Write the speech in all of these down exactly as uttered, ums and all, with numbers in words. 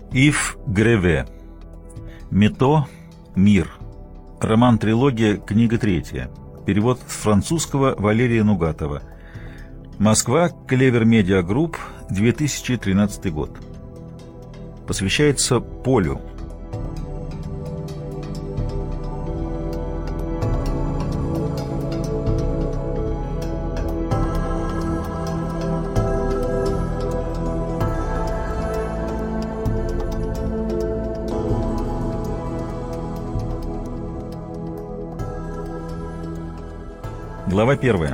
Ив Греве. Мето. Мир. Роман-трилогия, книга третья. Перевод с французского Валерия Нугатова. Москва. Клевер Медиа Групп. две тысячи тринадцатый год. Посвящается Полю. Глава первая.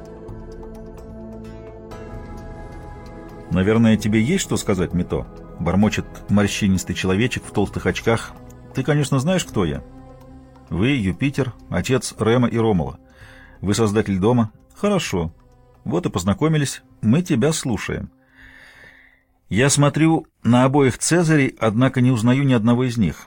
«Наверное, тебе есть что сказать, Мито?» — бормочет морщинистый человечек в толстых очках. «Ты, конечно, знаешь, кто я. Вы Юпитер, отец Рема и Ромула. Вы создатель дома. Хорошо. Вот и познакомились. Мы тебя слушаем. Я смотрю на обоих Цезарей, однако не узнаю ни одного из них.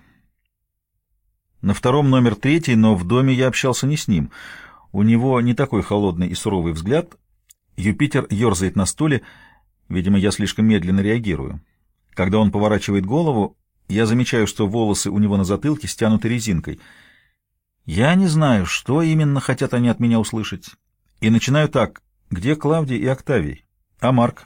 На втором номер третий, но в доме я общался не с ним. У него не такой холодный и суровый взгляд. Юпитер ерзает на стуле. Видимо, я слишком медленно реагирую. Когда он поворачивает голову, я замечаю, что волосы у него на затылке стянуты резинкой. Я не знаю, что именно хотят они от меня услышать. И начинаю так. Где Клавдий и Октавий? А Марк?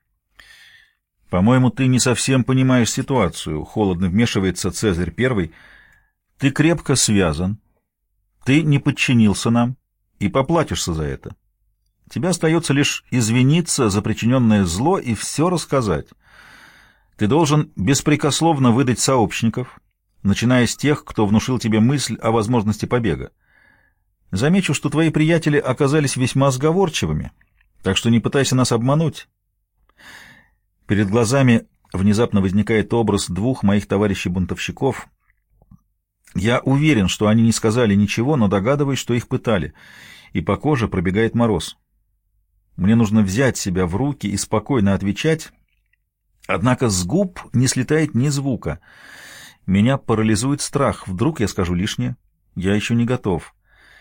По-моему, ты не совсем понимаешь ситуацию. Холодно вмешивается Цезарь Первый. Ты крепко связан. Ты не подчинился нам. И поплатишься за это. Тебе остается лишь извиниться за причиненное зло и все рассказать. Ты должен беспрекословно выдать сообщников, начиная с тех, кто внушил тебе мысль о возможности побега. Замечу, что твои приятели оказались весьма сговорчивыми, так что не пытайся нас обмануть. Перед глазами внезапно возникает образ двух моих товарищей-бунтовщиков. Я уверен, что они не сказали ничего, но догадываюсь, что их пытали, и по коже пробегает мороз. Мне нужно взять себя в руки и спокойно отвечать, однако с губ не слетает ни звука. Меня парализует страх, вдруг я скажу лишнее. Я еще не готов.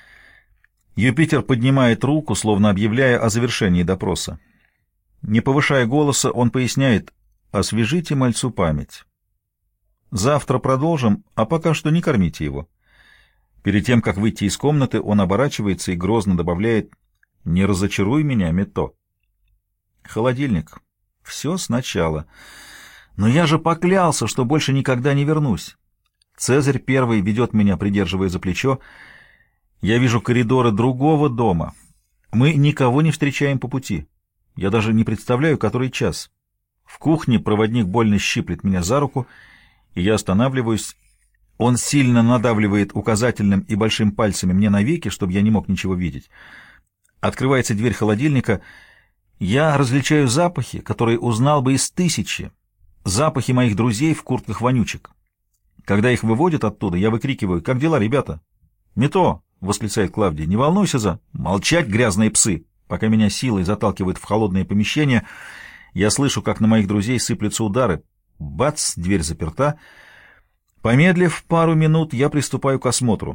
Юпитер поднимает руку, словно объявляя о завершении допроса. Не повышая голоса, он поясняет: «Освежите мальцу память. Завтра продолжим, а пока что не кормите его». Перед тем, как выйти из комнаты, он оборачивается и грозно добавляет: «Не разочаруй меня, Мето». Холодильник. Все сначала. Но я же поклялся, что больше никогда не вернусь. Цезарь Первый ведет меня, придерживая за плечо. Я вижу коридоры другого дома. Мы никого не встречаем по пути. Я даже не представляю, который час. В кухне проводник больно щиплет меня за руку, и я останавливаюсь. Он сильно надавливает указательным и большим пальцами мне на веки, чтобы я не мог ничего видеть. Открывается дверь холодильника. Я различаю запахи, которые узнал бы из тысячи. Запахи моих друзей в куртках-вонючек. Когда их выводят оттуда, я выкрикиваю: «Как дела, ребята?» «Мето!» — восклицает Клавдий. «Не волнуйся за...» «Молчать, грязные псы!» Пока меня силой заталкивают в холодное помещение, я слышу, как на моих друзей сыплются удары. Бац! Дверь заперта. Помедлив пару минут, я приступаю к осмотру.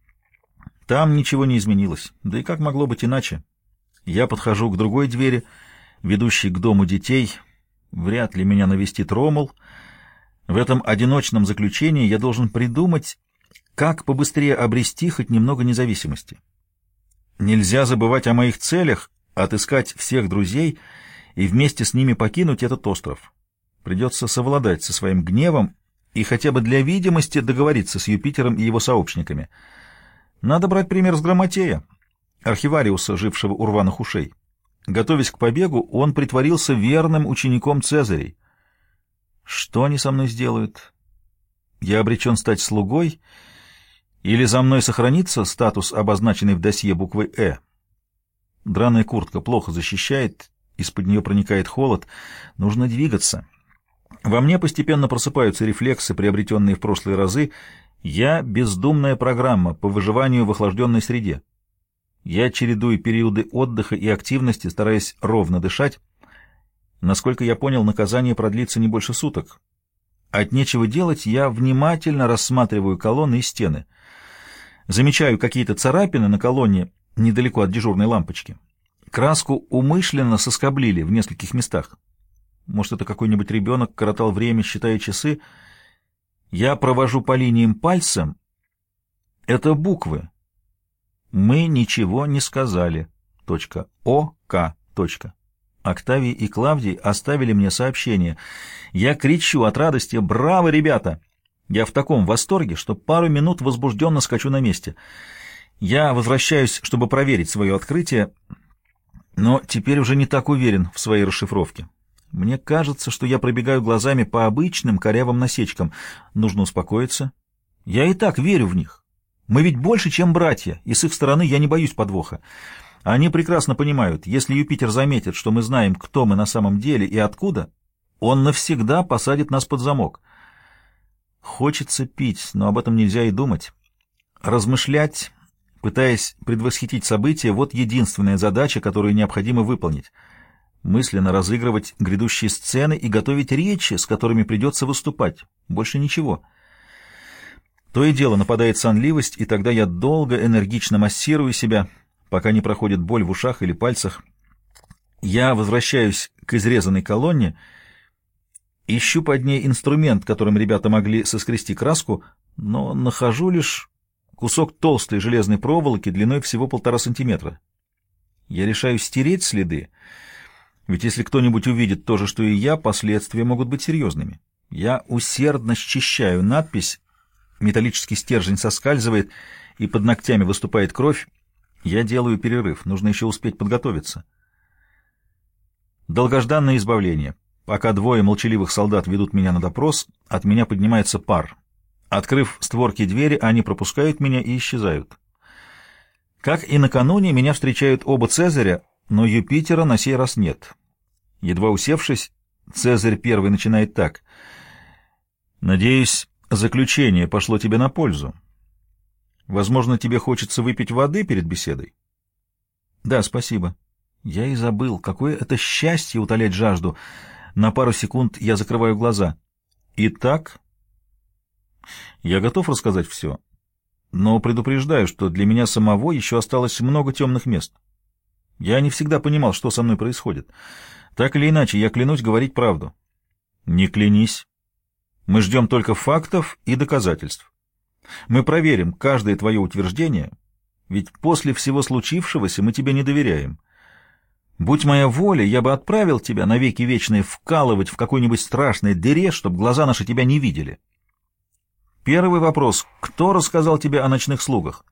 Там ничего не изменилось. Да и как могло быть иначе? Я подхожу к другой двери, ведущей к дому детей. Вряд ли меня навестит Ромул. В этом одиночном заключении я должен придумать, как побыстрее обрести хоть немного независимости. Нельзя забывать о моих целях, отыскать всех друзей и вместе с ними покинуть этот остров. Придется совладать со своим гневом и хотя бы для видимости договориться с Юпитером и его сообщниками. Надо брать пример с Грамотея, архивариуса, жившего у рваных ушей. Готовясь к побегу, он притворился верным учеником Цезарей. Что они со мной сделают? Я обречен стать слугой, или за мной сохранится статус, обозначенный в досье буквой «Э». Драная куртка плохо защищает, из-под нее проникает холод. Нужно двигаться. Во мне постепенно просыпаются рефлексы, приобретенные в прошлые разы. Я — бездумная программа по выживанию в охлажденной среде. Я чередую периоды отдыха и активности, стараясь ровно дышать. Насколько я понял, наказание продлится не больше суток. От нечего делать я внимательно рассматриваю колонны и стены. Замечаю какие-то царапины на колонне недалеко от дежурной лампочки. Краску умышленно соскоблили в нескольких местах. Может, это какой-нибудь ребенок коротал время, считая часы. Я провожу по линиям пальцем. Это буквы. Мы ничего не сказали. Точка. О-К. Точка. Октавий и Клавдий оставили мне сообщение. Я кричу от радости: «Браво, ребята!» Я в таком восторге, что пару минут возбужденно скачу на месте. Я возвращаюсь, чтобы проверить свое открытие, но теперь уже не так уверен в своей расшифровке. Мне кажется, что я пробегаю глазами по обычным корявым насечкам. Нужно успокоиться. Я и так верю в них. Мы ведь больше, чем братья, и с их стороны я не боюсь подвоха. Они прекрасно понимают, если Юпитер заметит, что мы знаем, кто мы на самом деле и откуда, он навсегда посадит нас под замок. Хочется пить, но об этом нельзя и думать. Размышлять, пытаясь предвосхитить события, вот единственная задача, которую необходимо выполнить. Мысленно разыгрывать грядущие сцены и готовить речи, с которыми придется выступать. Больше ничего. То и дело нападает сонливость, и тогда я долго, энергично массирую себя, пока не проходит боль в ушах или пальцах. Я возвращаюсь к изрезанной колонне, ищу под ней инструмент, которым ребята могли соскрести краску, но нахожу лишь кусок толстой железной проволоки длиной всего полтора сантиметра. Я решаю стереть следы, ведь если кто-нибудь увидит то же, что и я, последствия могут быть серьезными. Я усердно счищаю надпись, металлический стержень соскальзывает, и под ногтями выступает кровь. Я делаю перерыв, нужно еще успеть подготовиться. Долгожданное избавление. Пока двое молчаливых солдат ведут меня на допрос, от меня поднимается пар. Открыв створки двери, они пропускают меня и исчезают. Как и накануне, меня встречают оба Цезаря, но Юпитера на сей раз нет. Едва усевшись, Цезарь первый начинает так: «Надеюсь, заключение пошло тебе на пользу. Возможно, тебе хочется выпить воды перед беседой?» «Да, спасибо». Я и забыл, какое это счастье утолять жажду. На пару секунд я закрываю глаза. «Итак, я готов рассказать все, но предупреждаю, что для меня самого еще осталось много темных мест. Я не всегда понимал, что со мной происходит. Так или иначе, я клянусь говорить правду». «Не клянись. Мы ждем только фактов и доказательств. Мы проверим каждое твое утверждение, ведь после всего случившегося мы тебе не доверяем. Будь моя воля, я бы отправил тебя навеки вечные вкалывать в какой-нибудь страшной дыре, чтобы глаза наши тебя не видели. Первый вопрос: кто рассказал тебе о ночных слугах?»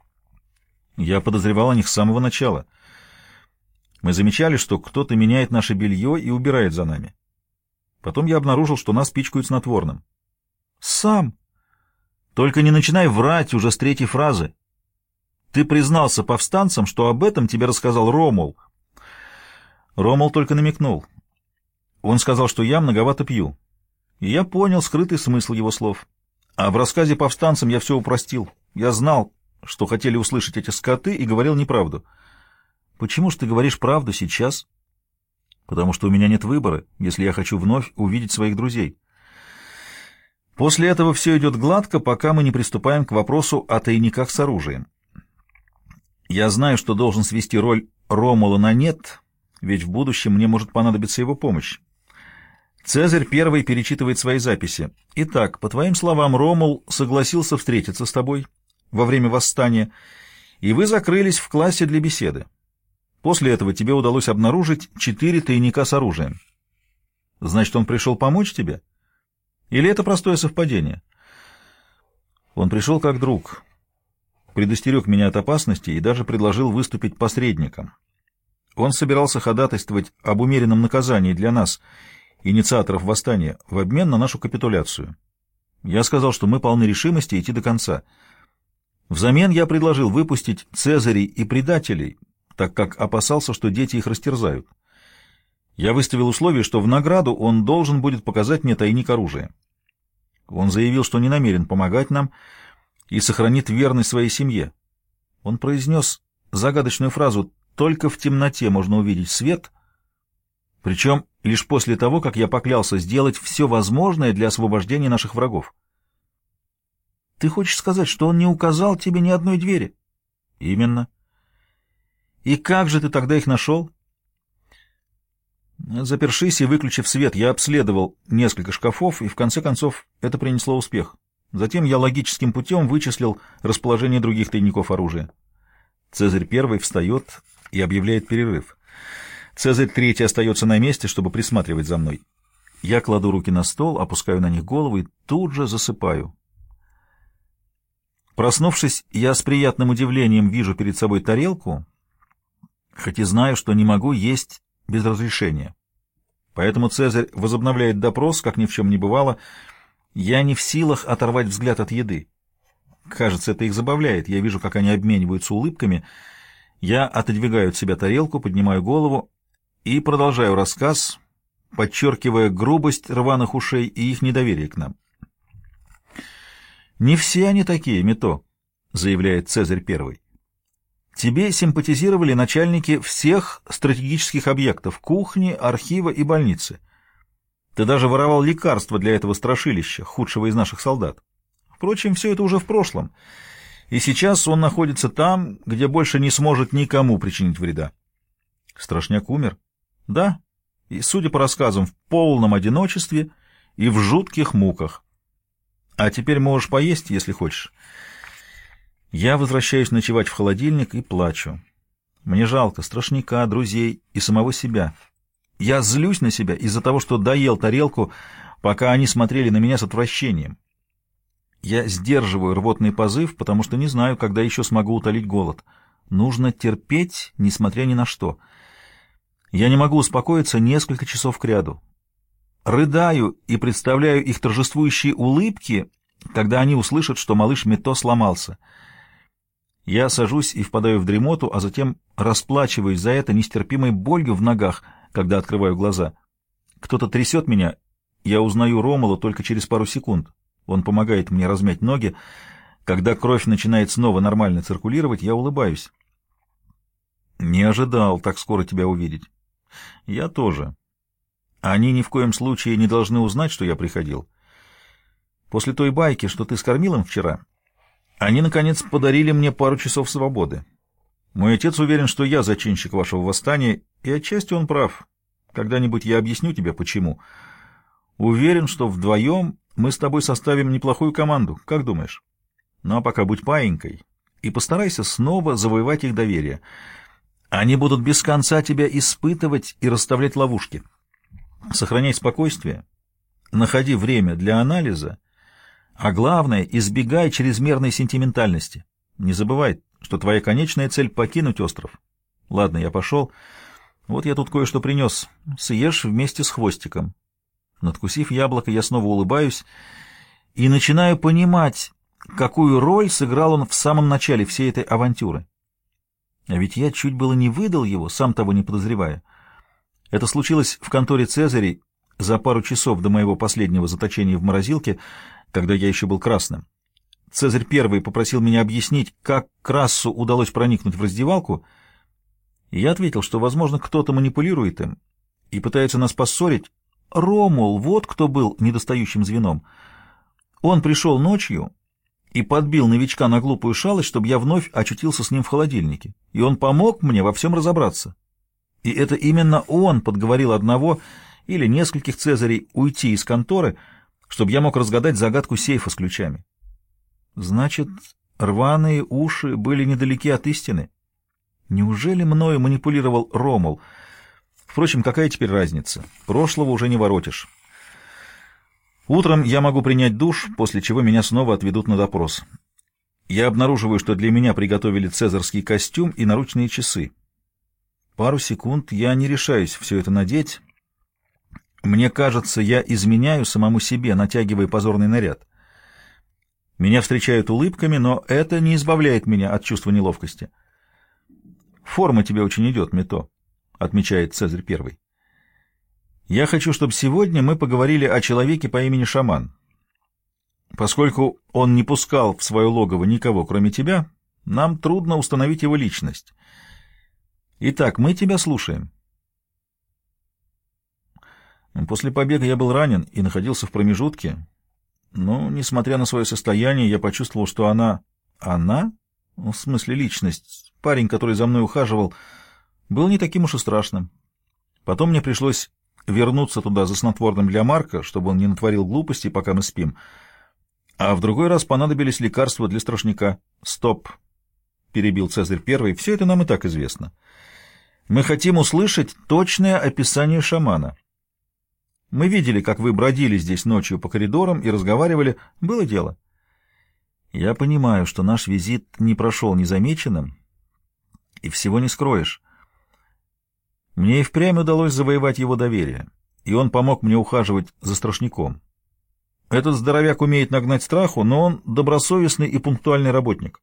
«Я подозревал о них с самого начала. Мы замечали, что кто-то меняет наше белье и убирает за нами. Потом я обнаружил, что нас пичкают снотворным». «Сам? Только не начинай врать уже с третьей фразы. Ты признался повстанцам, что об этом тебе рассказал Ромул». Ромул только намекнул. Он сказал, что я многовато пью. И я понял скрытый смысл его слов. А в рассказе повстанцам я все упростил. Я знал, что хотели услышать эти скоты, и говорил неправду. «Почему же ты говоришь правду сейчас?» «Потому что у меня нет выбора, если я хочу вновь увидеть своих друзей». После этого все идет гладко, пока мы не приступаем к вопросу о тайниках с оружием. Я знаю, что должен свести роль Ромула на нет, ведь в будущем мне может понадобиться его помощь. Цезарь первый перечитывает свои записи. «Итак, по твоим словам, Ромул согласился встретиться с тобой во время восстания, и вы закрылись в классе для беседы. После этого тебе удалось обнаружить четыре тайника с оружием. Значит, он пришел помочь тебе? Или это простое совпадение?» «Он пришел как друг, предостерег меня от опасности и даже предложил выступить посредником. Он собирался ходатайствовать об умеренном наказании для нас, инициаторов восстания, в обмен на нашу капитуляцию. Я сказал, что мы полны решимости идти до конца. Взамен я предложил выпустить Цезарей и предателей, так как опасался, что дети их растерзают. Я выставил условие, что в награду он должен будет показать мне тайник оружия. Он заявил, что не намерен помогать нам и сохранит верность своей семье. Он произнес загадочную фразу: «Только в темноте можно увидеть свет», причем лишь после того, как я поклялся сделать все возможное для освобождения наших врагов. «Ты хочешь сказать, что он не указал тебе ни одной двери?» «Именно». «И как же ты тогда их нашел?» Запершись и выключив свет, я обследовал несколько шкафов, и в конце концов это принесло успех. Затем я логическим путем вычислил расположение других тайников оружия. Цезарь Первый встает и объявляет перерыв. Цезарь Третий остается на месте, чтобы присматривать за мной. Я кладу руки на стол, опускаю на них голову и тут же засыпаю. Проснувшись, я с приятным удивлением вижу перед собой тарелку, хоть и знаю, что не могу есть без разрешения. Поэтому Цезарь возобновляет допрос, как ни в чем не бывало. Я не в силах оторвать взгляд от еды. Кажется, это их забавляет. Я вижу, как они обмениваются улыбками. Я отодвигаю от себя тарелку, поднимаю голову и продолжаю рассказ, подчеркивая грубость рваных ушей и их недоверие к нам. «Не все они такие, Мито», — заявляет Цезарь Первый. «Тебе симпатизировали начальники всех стратегических объектов — кухни, архива и больницы. Ты даже воровал лекарства для этого страшилища, худшего из наших солдат. Впрочем, все это уже в прошлом, и сейчас он находится там, где больше не сможет никому причинить вреда». Страшняк умер? Да, и, судя по рассказам, в полном одиночестве и в жутких муках. А теперь можешь поесть, если хочешь. Я возвращаюсь ночевать в холодильник и плачу. Мне жалко страшняка, друзей и самого себя. Я злюсь на себя из-за того, что доел тарелку, пока они смотрели на меня с отвращением. Я сдерживаю рвотный позыв, потому что не знаю, когда еще смогу утолить голод. Нужно терпеть, несмотря ни на что. Я не могу успокоиться несколько часов кряду. Рыдаю и представляю их торжествующие улыбки, когда они услышат, что малыш Мито сломался. Я сажусь и впадаю в дремоту, а затем расплачиваюсь за это нестерпимой болью в ногах, когда открываю глаза. Кто-то трясет меня, я узнаю Ромула только через пару секунд. Он помогает мне размять ноги. Когда кровь начинает снова нормально циркулировать, я улыбаюсь. «Не ожидал так скоро тебя увидеть». «Я тоже. Они ни в коем случае не должны узнать, что я приходил. После той байки, что ты скормил им вчера, они, наконец, подарили мне пару часов свободы. Мой отец уверен, что я зачинщик вашего восстания, и отчасти он прав. Когда-нибудь я объясню тебе, почему. Уверен, что вдвоем мы с тобой составим неплохую команду. Как думаешь? Ну а пока будь паинькой и постарайся снова завоевать их доверие. Они будут без конца тебя испытывать и расставлять ловушки. Сохраняй спокойствие, находи время для анализа, а главное, избегай чрезмерной сентиментальности. Не забывай, что твоя конечная цель — покинуть остров. Ладно, я пошел. Вот я тут кое-что принес. Съешь вместе с хвостиком. Надкусив яблоко, я снова улыбаюсь и начинаю понимать, какую роль сыграл он в самом начале всей этой авантюры. А ведь я чуть было не выдал его, сам того не подозревая. Это случилось в конторе Цезарей за пару часов до моего последнего заточения в морозилке, когда я еще был красным. Цезарь Первый попросил меня объяснить, как Крассу удалось проникнуть в раздевалку, и я ответил, что, возможно, кто-то манипулирует им и пытается нас поссорить. Ромул, вот кто был недостающим звеном. Он пришел ночью и подбил новичка на глупую шалость, чтобы я вновь очутился с ним в холодильнике, и он помог мне во всем разобраться. И это именно он подговорил одного или нескольких Цезарей уйти из конторы, чтобы я мог разгадать загадку сейфа с ключами. Значит, рваные уши были недалеки от истины. Неужели мною манипулировал Ромул? Впрочем, какая теперь разница? Прошлого уже не воротишь. Утром я могу принять душ, после чего меня снова отведут на допрос. Я обнаруживаю, что для меня приготовили цезарский костюм и наручные часы. Пару секунд я не решаюсь все это надеть. Мне кажется, я изменяю самому себе, натягивая позорный наряд. Меня встречают улыбками, но это не избавляет меня от чувства неловкости. «Форма тебе очень идет, Мито», — отмечает Цезарь Первый. «Я хочу, чтобы сегодня мы поговорили о человеке по имени Шаман. Поскольку он не пускал в свое логово никого, кроме тебя, нам трудно установить его личность. Итак, мы тебя слушаем». После побега я был ранен и находился в промежутке, но, несмотря на свое состояние, я почувствовал, что она... Она? В смысле личность. Парень, который за мной ухаживал, был не таким уж и страшным. Потом мне пришлось вернуться туда за снотворным для Марка, чтобы он не натворил глупостей, пока мы спим, а в другой раз понадобились лекарства для страшника. Стоп, перебил Цезарь Первый, все это нам и так известно. Мы хотим услышать точное описание шамана. Мы видели, как вы бродили здесь ночью по коридорам и разговаривали. Было дело. Я понимаю, что наш визит не прошел незамеченным, и всего не скроешь. Мне и впрямь удалось завоевать его доверие, и он помог мне ухаживать за страшником. Этот здоровяк умеет нагнать страху, но он добросовестный и пунктуальный работник.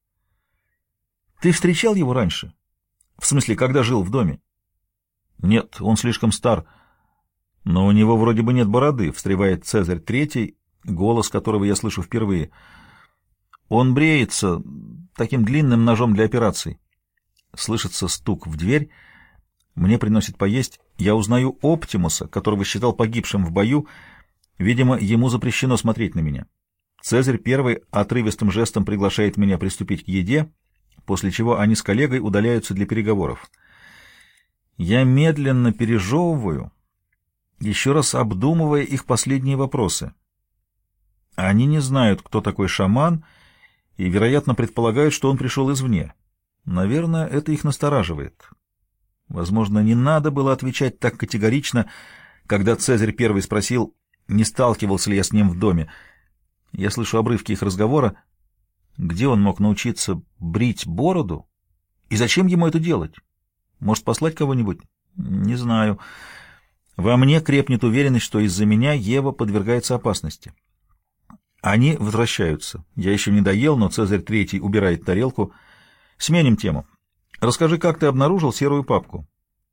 Ты встречал его раньше? В смысле, когда жил в доме? Нет, он слишком стар. Но у него вроде бы нет бороды, встревает Цезарь Третий, голос которого я слышу впервые. Он бреется таким длинным ножом для операций. Слышится стук в дверь. Мне приносит поесть. Я узнаю Оптимуса, которого считал погибшим в бою. Видимо, ему запрещено смотреть на меня. Цезарь Первый отрывистым жестом приглашает меня приступить к еде, после чего они с коллегой удаляются для переговоров. Я медленно пережевываю, еще раз обдумывая их последние вопросы. Они не знают, кто такой шаман, и, вероятно, предполагают, что он пришел извне. Наверное, это их настораживает. Возможно, не надо было отвечать так категорично, когда Цезарь Первый спросил, не сталкивался ли я с ним в доме. Я слышу обрывки их разговора. Где он мог научиться брить бороду? И зачем ему это делать? Может, послать кого-нибудь? Не знаю. Во мне крепнет уверенность, что из-за меня Ева подвергается опасности. Они возвращаются. Я еще не доел, но Цезарь Третий убирает тарелку. Сменим тему. Расскажи, как ты обнаружил серую папку?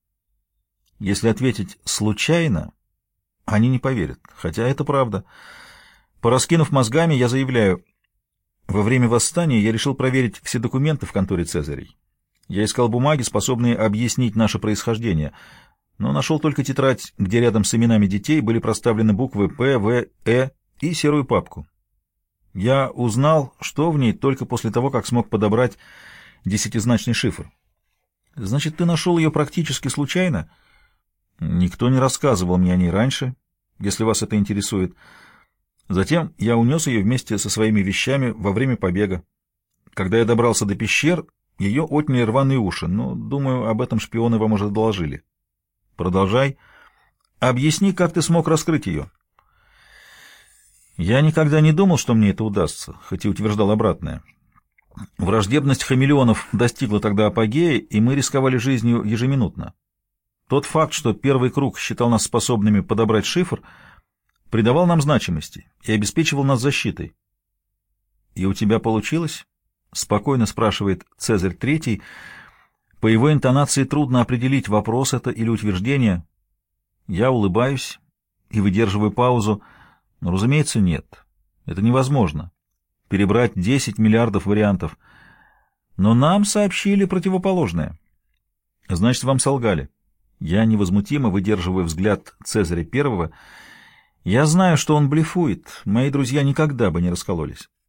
Если ответить «случайно», они не поверят, хотя это правда. Пораскинув мозгами, я заявляю, во время восстания я решил проверить все документы в конторе Цезарей. Я искал бумаги, способные объяснить наше происхождение, но нашел только тетрадь, где рядом с именами детей были проставлены буквы П, В, Э и серую папку. Я узнал, что в ней, только после того, как смог подобрать десятизначный шифр. Значит, ты нашел ее практически случайно? Никто не рассказывал мне о ней раньше, если вас это интересует. Затем я унес ее вместе со своими вещами во время побега. Когда я добрался до пещер, ее отняли рваные уши, но, думаю, об этом шпионы вам уже доложили. Продолжай. Объясни, как ты смог раскрыть ее. Я никогда не думал, что мне это удастся, хоть и утверждал обратное. Враждебность хамелеонов достигла тогда апогея, и мы рисковали жизнью ежеминутно. Тот факт, что первый круг считал нас способными подобрать шифр, придавал нам значимости и обеспечивал нас защитой. — И у тебя получилось? — спокойно спрашивает Цезарь Третий. По его интонации трудно определить, вопрос это или утверждение. Я улыбаюсь и выдерживаю паузу. Но, разумеется, нет. Это невозможно. Перебрать десять миллиардов вариантов. Но нам сообщили противоположное. Значит, вам солгали. Я невозмутимо выдерживаю взгляд Цезаря Первого. Я знаю, что он блефует. Мои друзья никогда бы не раскололись.